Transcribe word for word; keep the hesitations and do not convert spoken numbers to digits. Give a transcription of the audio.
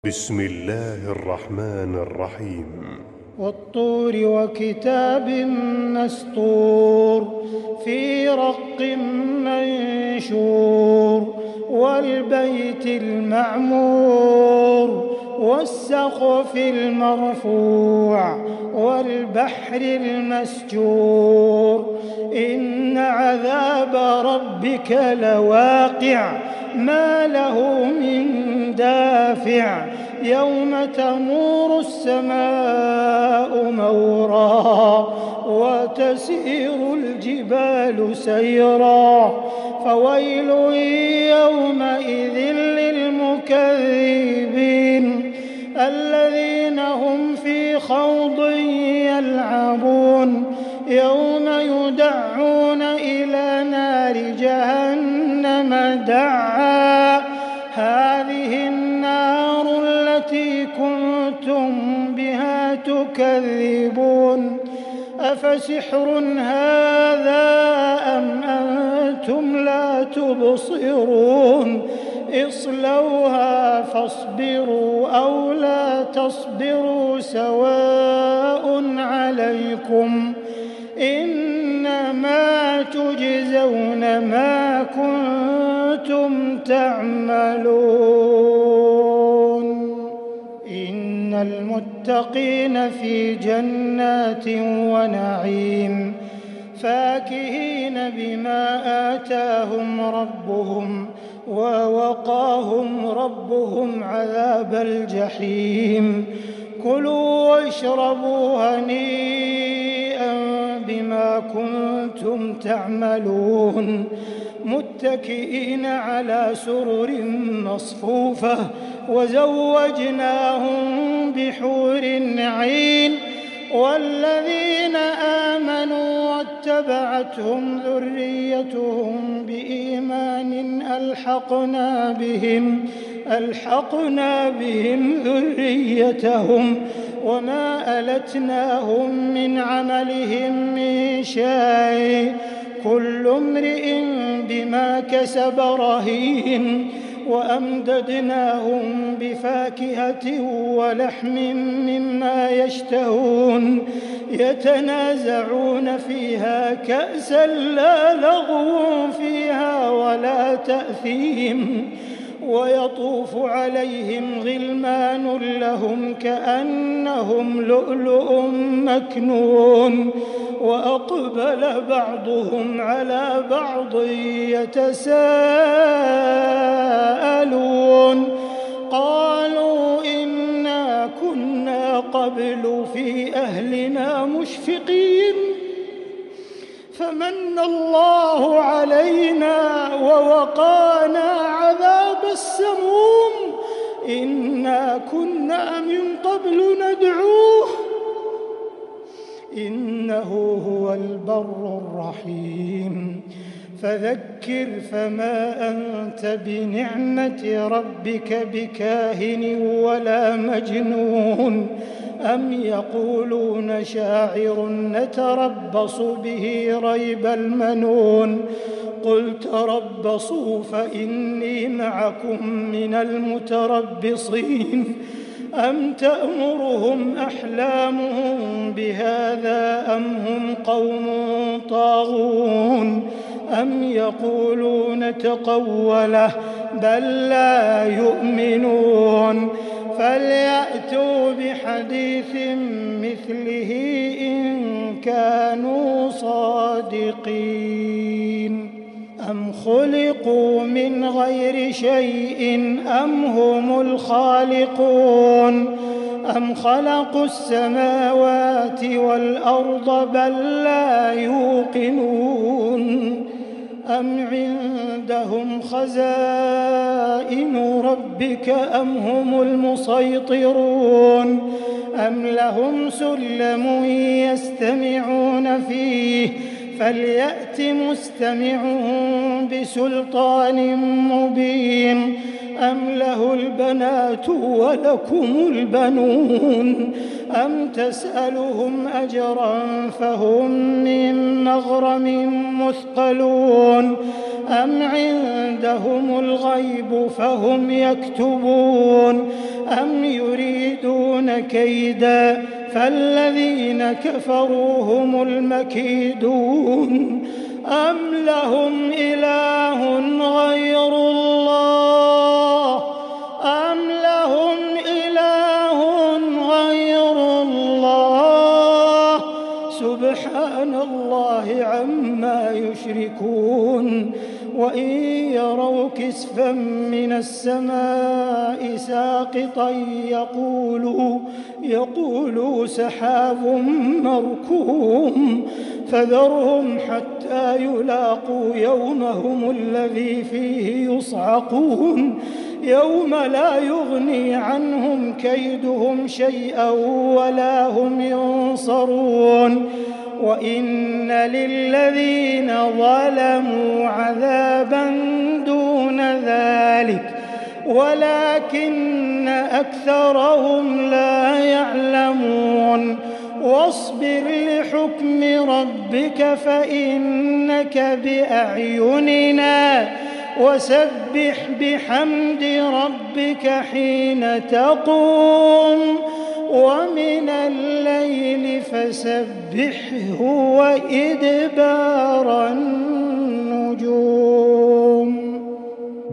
بسم الله الرحمن الرحيم. والطور وكتاب مسطور في رق منشور والبيت المعمور والسقف المرفوع والبحر المسجور إن عذاب ربك لواقع ما له من دافع يوم تمور السماء مورا وتسير الجبال سيرا فويل يومئذ للمكذبين الذين هم في خوض يلعبون يوم يدعون إلى نار جهنم دعا هذه النار التي كنتم بها تكذبون أفسحر هذا أم أنتم لا تبصرون اصلوها فاصبروا أو لا تصبروا سواء عليكم إنما تجزون ما كنتم تعملون إن المتقين في جنات ونعيم فاكهين بما آتاهم ربهم ووقاهم ربهم عذاب الجحيم كلوا واشربوا هنيئا بما كنتم تعملون متكئين على سرر مصفوفة وزوجناهم بحور عين والذين آمنوا واتبعتهم ذريتهم بإيمان ألحقنا بهم ألحقنا بهم ذريتهم وما ألتناهم من عملهم من شيء كل امرئ بما كسب رهين وأمددناهم بفاكهة ولحم مما يشتهون يتنازعون فيها كأسا لا لغو فيها ولا تأثيم ويطوف عليهم غلمان لهم كأنهم لؤلؤ مكنون وأقبل بعضهم على بعض يتساءلون قالوا إنا كنا قبل في أهلنا مشفقين فمن الله علينا ووقانا عذاب السموم إنا كنا من قبل ندعوه إنه هو البر الرحيم فذكر فما أنت بنعمة ربك بكاهن ولا مجنون أم يقولون شاعر نتربص به ريب المنون قل تربصوا فإني معكم من المتربصين أم تأمرهم أحلامهم بهذا أم هم قوم طاغون أم يقولون تقوله بل لا يؤمنون فليأتوا بحديث مثله إن كانوا صادقين أم خلقوا من غير شيء أم هم الخالقون أم خلقوا السماوات والأرض بل لا يوقنون أم عندهم خزائن ربك أم هم المسيطرون أم لهم سلم يستمعون فيه فليأت مستمعهم بسلطان مبين أم له البنات ولكم البنون أم تسألهم أجرا فهم من مغرم مثقلون أم عندهم الغيب فهم يكتبون أم يريدون كيدا فالذين كفروا هم المكيدون أم لهم إله غير الله أم لهم إله غير الله سبحان الله عما يشركون وإن يروا كسفا من السماء ساقطا يقولوا, يقولوا سحاب مركوم فذرهم حتى يلاقوا يومهم الذي فيه يصعقون يوم لا يغني عنهم كيدهم شيئا ولا هم ينصرون وإن للذين ظلموا عذابا دون ذلك ولكن أكثرهم لا يعلمون واصبر لحكم ربك فإنك بأعيننا وسبح بحمد ربك حين تقوم ومن الليل فسبحه وإدبار النجوم.